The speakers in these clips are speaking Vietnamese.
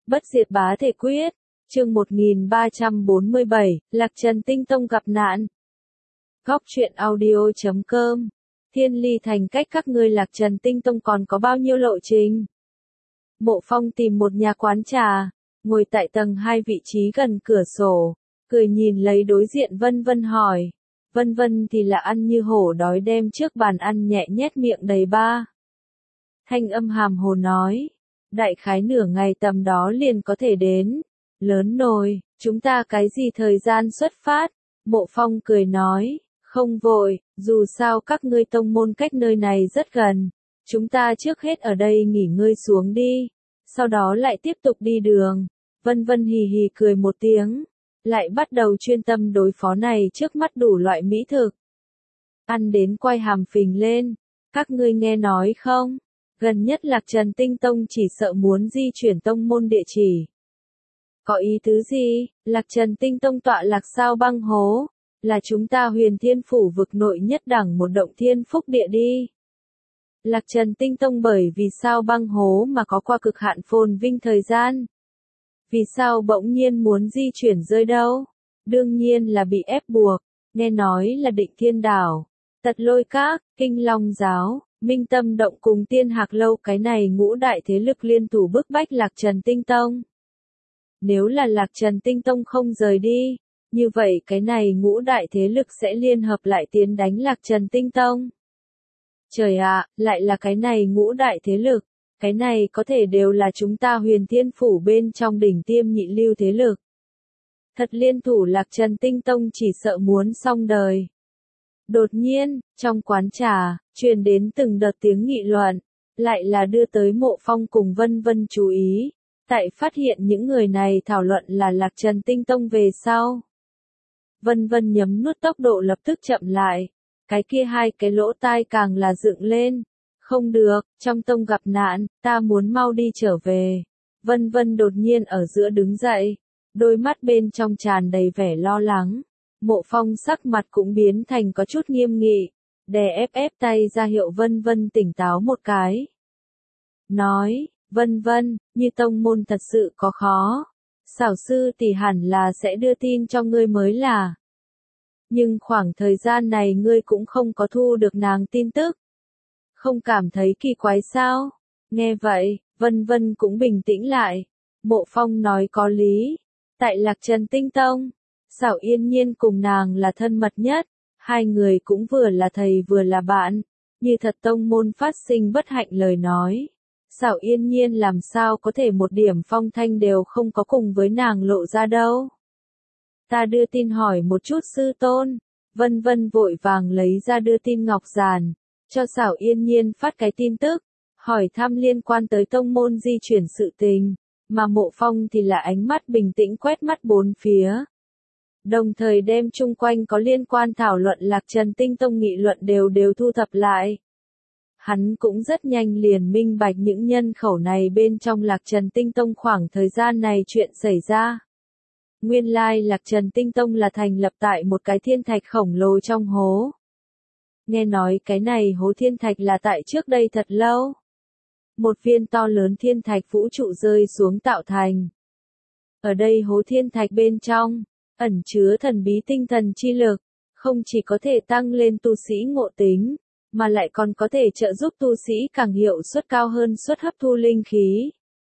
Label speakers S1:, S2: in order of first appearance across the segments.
S1: Bất diệt bá thể quyết, chương 1347, Lạc Trần Tinh Tông gặp nạn. Góc truyện audio.com. Thiên ly thành cách các ngươi Lạc Trần Tinh Tông còn có bao nhiêu lộ trình? Mộ Phong tìm một nhà quán trà, ngồi tại tầng 2 vị trí gần cửa sổ, cười nhìn lấy đối diện Vân Vân hỏi. Vân Vân thì là ăn như hổ đói đem trước bàn ăn nhẹ nhét miệng đầy ba. Thanh âm hàm hồ nói, đại khái nửa ngày tầm đó liền có thể đến. Lớn nồi, chúng ta cái gì thời gian xuất phát? Mộ Phong cười nói, không vội, dù sao các ngươi tông môn cách nơi này rất gần. Chúng ta trước hết ở đây nghỉ ngơi xuống đi, sau đó lại tiếp tục đi đường. Vân Vân hì hì cười một tiếng, lại bắt đầu chuyên tâm đối phó này trước mắt đủ loại mỹ thực. Ăn đến quay hàm phình lên, các ngươi nghe nói không? Gần nhất Lạc Trần Tinh Tông chỉ sợ muốn di chuyển tông môn địa chỉ. Có ý tứ gì? Lạc Trần Tinh Tông tọa lạc Sao Băng Hố, là chúng ta Huyền Thiên Phủ vực nội nhất đẳng một động thiên phúc địa đi. Lạc Trần Tinh Tông bởi vì Sao Băng Hố mà có qua cực hạn phồn vinh thời gian. Vì sao bỗng nhiên muốn di chuyển rơi đâu? Đương nhiên là bị ép buộc, nghe nói là Định Thiên Đảo, Tật Lôi Các, Kinh Long Giáo, Minh Tâm Động cùng Tiên Hạc Lâu cái này ngũ đại thế lực liên thủ bức bách Lạc Trần Tinh Tông. Nếu là Lạc Trần Tinh Tông không rời đi, như vậy cái này ngũ đại thế lực sẽ liên hợp lại tiến đánh Lạc Trần Tinh Tông. Trời ạ, lại là cái này ngũ đại thế lực, cái này có thể đều là chúng ta Huyền Thiên Phủ bên trong đỉnh tiêm nhị lưu thế lực. Thật liên thủ Lạc Trần Tinh Tông chỉ sợ muốn xong đời. Đột nhiên, trong quán trà, truyền đến từng đợt tiếng nghị luận, lại là đưa tới Mộ Phong cùng Vân Vân chú ý, tại phát hiện những người này thảo luận là Lạc Trần Tinh Tông về sau. Vân Vân nhấm nuốt tốc độ lập tức chậm lại, cái kia hai cái lỗ tai càng là dựng lên. Không được, trong tông gặp nạn, ta muốn mau đi trở về. Vân Vân đột nhiên ở giữa đứng dậy, đôi mắt bên trong tràn đầy vẻ lo lắng. Mộ Phong sắc mặt cũng biến thành có chút nghiêm nghị, đè ép tay ra hiệu Vân Vân tỉnh táo một cái. Nói, Vân Vân, như tông môn thật sự có khó. Xảo sư tỷ hẳn là sẽ đưa tin cho ngươi mới là. Nhưng khoảng thời gian này ngươi cũng không có thu được nàng tin tức. Không cảm thấy kỳ quái sao? Nghe vậy, Vân Vân cũng bình tĩnh lại. Mộ Phong nói có lý. Tại Lạc Trần Tinh Tông, Xảo Yên Nhiên cùng nàng là thân mật nhất. Hai người cũng vừa là thầy vừa là bạn. Như thật tông môn phát sinh bất hạnh lời nói. Xảo Yên Nhiên làm sao có thể một điểm phong thanh đều không có cùng với nàng lộ ra đâu. Ta đưa tin hỏi một chút sư tôn. Vân Vân vội vàng lấy ra đưa tin ngọc giản, cho Xảo Yên Nhiên phát cái tin tức, hỏi thăm liên quan tới tông môn di chuyển sự tình, mà Mộ Phong thì là ánh mắt bình tĩnh quét mắt bốn phía. Đồng thời đem chung quanh có liên quan thảo luận Lạc Trần Tinh Tông nghị luận đều thu thập lại. Hắn cũng rất nhanh liền minh bạch những nhân khẩu này bên trong Lạc Trần Tinh Tông khoảng thời gian này chuyện xảy ra. Nguyên lai Lạc Trần Tinh Tông là thành lập tại một cái thiên thạch khổng lồ trong hố. Nghe nói cái này hố thiên thạch là tại trước đây thật lâu. Một viên to lớn thiên thạch vũ trụ rơi xuống tạo thành. Ở đây hố thiên thạch bên trong, ẩn chứa thần bí tinh thần chi lực, không chỉ có thể tăng lên tu sĩ ngộ tính, mà lại còn có thể trợ giúp tu sĩ càng hiệu suất cao hơn suất hấp thu linh khí.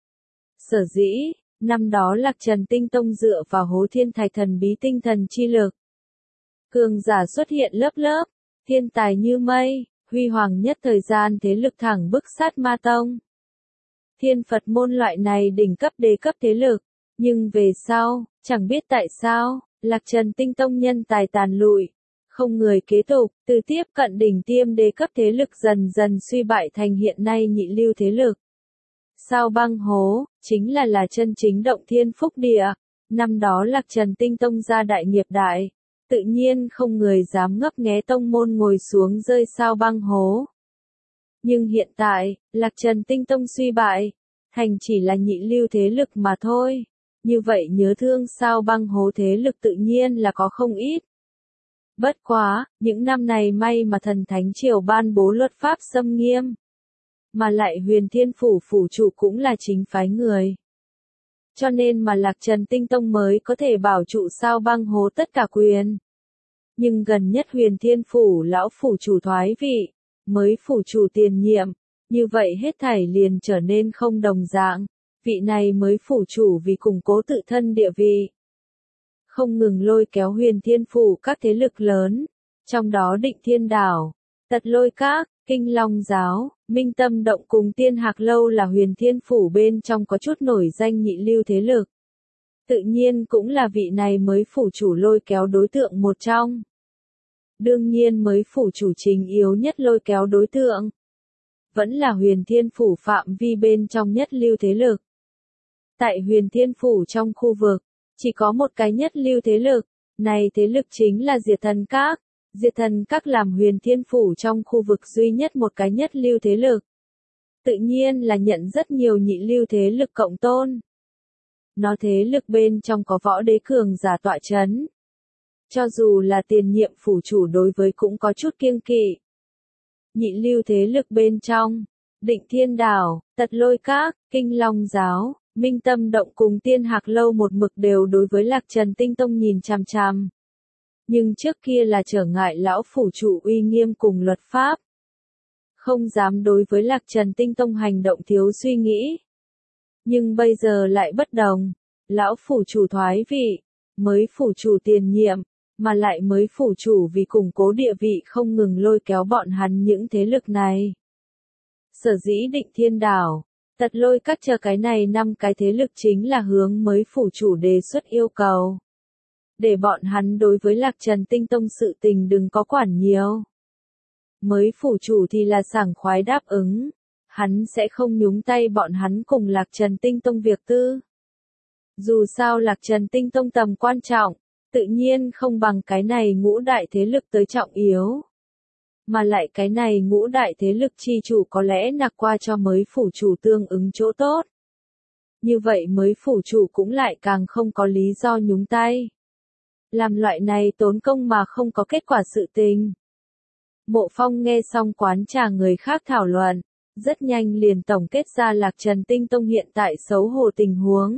S1: Sở dĩ, năm đó Lạc Trần Tinh Tông dựa vào hố thiên thạch thần bí tinh thần chi lực. Cường giả xuất hiện lớp lớp, thiên tài như mây, huy hoàng nhất thời gian thế lực thẳng bức sát ma tông. Thiên Phật môn loại này đỉnh cấp đế cấp thế lực, nhưng về sau, chẳng biết tại sao, Lạc Trần Tinh Tông nhân tài tàn lụi, không người kế tục, từ tiếp cận đỉnh tiêm đế cấp thế lực dần dần suy bại thành hiện nay nhị lưu thế lực. Sao Băng Hố, chính là chân chính động thiên phúc địa, năm đó Lạc Trần Tinh Tông ra đại nghiệp đại. Tự nhiên không người dám ngấp nghé tông môn ngồi xuống rơi Sao Băng Hố. Nhưng hiện tại, Lạc Trần Tinh Tông suy bại, thành chỉ là nhị lưu thế lực mà thôi. Như vậy nhớ thương Sao Băng Hố thế lực tự nhiên là có không ít. Bất quá, những năm này may mà thần thánh triều ban bố luật pháp xâm nghiêm. Mà lại Huyền Thiên Phủ phủ chủ cũng là chính phái người. cho nên mà Lạc Trần Tinh Tông mới có thể bảo trụ Sao Băng Hố tất cả quyền. Nhưng gần nhất Huyền Thiên Phủ lão phủ chủ thoái vị, mới phủ chủ tiền nhiệm, như vậy hết thảy liền trở nên không đồng dạng, vị này mới phủ chủ vì củng cố tự thân địa vị. Không ngừng lôi kéo Huyền Thiên Phủ các thế lực lớn, trong đó Định Thiên Đảo, Tật Lôi Các, Kinh Long Giáo, Minh Tâm Động cùng Tiên Hạc Lâu là Huyền Thiên Phủ bên trong có chút nổi danh nhị lưu thế lực. Tự nhiên cũng là vị này mới phủ chủ lôi kéo đối tượng một trong. Đương nhiên mới phủ chủ chính yếu nhất lôi kéo đối tượng vẫn là Huyền Thiên Phủ phạm vi bên trong nhất lưu thế lực. Tại Huyền Thiên Phủ trong khu vực, chỉ có một cái nhất lưu thế lực, này thế lực chính là Diệt Thần Các. Diệt Thần Các làm Huyền Thiên Phủ trong khu vực duy nhất một cái nhất lưu thế lực. Tự nhiên là nhận rất nhiều nhị lưu thế lực cộng tôn. Nó thế lực bên trong có võ đế cường giả tọa chấn. Cho dù là tiền nhiệm phủ chủ đối với cũng có chút kiêng kỵ. Nhị lưu thế lực bên trong, Định Thiên Đảo, Tật Lôi Các, Kinh Long Giáo, Minh Tâm Động cùng Tiên Hạc Lâu một mực đều đối với Lạc Trần Tinh Tông nhìn chằm chằm. Nhưng trước kia là trở ngại lão phủ chủ uy nghiêm cùng luật pháp. Không dám đối với Lạc Trần Tinh Tông hành động thiếu suy nghĩ. Nhưng bây giờ lại bất đồng, lão phủ chủ thoái vị, mới phủ chủ tiền nhiệm, mà lại mới phủ chủ vì củng cố địa vị không ngừng lôi kéo bọn hắn những thế lực này. Sở dĩ Định Thiên Đảo, Tật Lôi Các chờ cái này 5 cái thế lực chính là hướng mới phủ chủ đề xuất yêu cầu. Để bọn hắn đối với Lạc Trần Tinh Tông sự tình đừng có quản nhiều. Mới phủ chủ thì là sảng khoái đáp ứng, hắn sẽ không nhúng tay bọn hắn cùng Lạc Trần Tinh Tông việc tư. Dù sao Lạc Trần Tinh Tông tầm quan trọng, tự nhiên không bằng cái này ngũ đại thế lực tới trọng yếu. Mà lại cái này ngũ đại thế lực chi chủ có lẽ nạc qua cho mới phủ chủ tương ứng chỗ tốt. Như vậy mới phủ chủ cũng lại càng không có lý do nhúng tay. Làm loại này tốn công mà không có kết quả sự tình. Mộ Phong nghe xong quán trà người khác thảo luận, rất nhanh liền tổng kết ra Lạc Trần Tinh Tông hiện tại xấu hổ tình huống.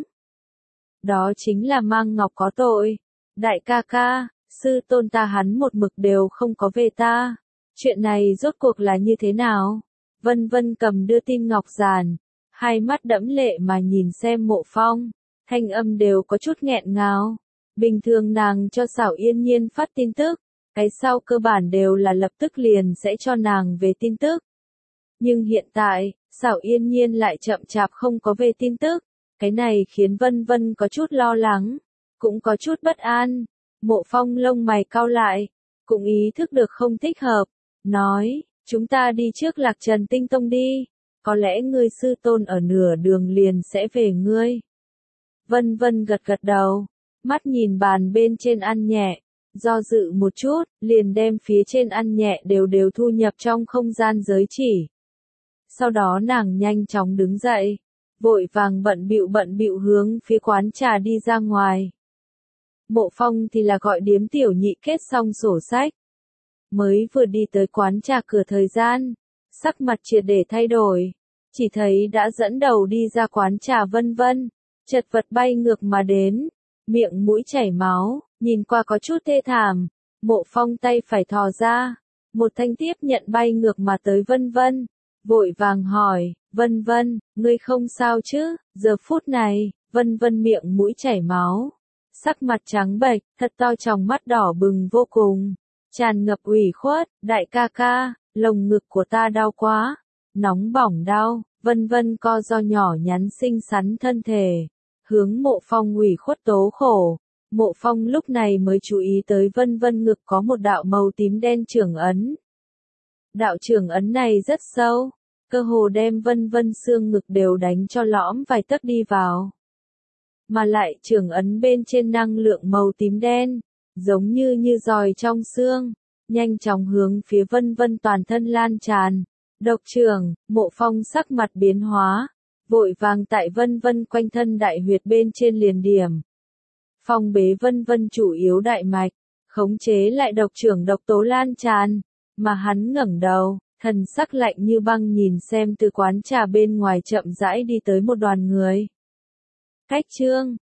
S1: Đó chính là mang ngọc có tội. Đại ca ca, sư tôn ta hắn một mực đều không có về ta. Chuyện này rốt cuộc là như thế nào? Vân Vân cầm đưa tin ngọc giản, hai mắt đẫm lệ mà nhìn xem Mộ Phong, thanh âm đều có chút nghẹn ngào. Bình thường nàng cho Sảo Yên Nhiên phát tin tức, cái sau cơ bản đều là lập tức liền sẽ cho nàng về tin tức. Nhưng hiện tại, Sảo Yên Nhiên lại chậm chạp không có về tin tức, cái này khiến Vân Vân có chút lo lắng, cũng có chút bất an. Mộ Phong lông mày cau lại, cũng ý thức được không thích hợp, nói, chúng ta đi trước Lạc Trần Tinh Tông đi, có lẽ ngươi sư tôn ở nửa đường liền sẽ về ngươi. Vân Vân gật gật đầu, mắt nhìn bàn bên trên ăn nhẹ, do dự một chút, liền đem phía trên ăn nhẹ đều thu nhập trong không gian giới chỉ. Sau đó nàng nhanh chóng đứng dậy, vội vàng bận bịu hướng phía quán trà đi ra ngoài. Mộ Phong thì là gọi điếm tiểu nhị kết xong sổ sách. Mới vừa đi tới quán trà cửa thời gian, sắc mặt triệt để thay đổi, chỉ thấy đã dẫn đầu đi ra quán trà Vân Vân, chật vật bay ngược mà đến, miệng mũi chảy máu, nhìn qua có chút thê thảm. Mộ Phong tay phải thò ra, một thanh tiếp nhận bay ngược mà tới Vân Vân, vội vàng hỏi, Vân Vân, ngươi không sao chứ? Giờ phút này, Vân Vân miệng mũi chảy máu, sắc mặt trắng bệch, thật to tròng mắt đỏ bừng vô cùng, tràn ngập ủy khuất. Đại ca ca, lồng ngực của ta đau quá, nóng bỏng đau. Vân Vân co do nhỏ nhắn xinh xắn thân thể, hướng Mộ Phong ủy khuất tố khổ. Mộ Phong lúc này mới chú ý tới Vân Vân ngực có một đạo màu tím đen trưởng ấn. Đạo trưởng ấn này rất sâu, cơ hồ đem Vân Vân xương ngực đều đánh cho lõm vài tấc đi vào. Mà lại trưởng ấn bên trên năng lượng màu tím đen, giống như giòi trong xương, nhanh chóng hướng phía Vân Vân toàn thân lan tràn. Độc trưởng, Mộ Phong sắc mặt biến hóa, vội vàng tại Vân Vân quanh thân đại huyệt bên trên liền điểm. Phong bế Vân Vân chủ yếu đại mạch, khống chế lại độc trưởng độc tố lan tràn, mà hắn ngẩng đầu, thần sắc lạnh như băng nhìn xem từ quán trà bên ngoài chậm rãi đi tới một đoàn người. Cách chương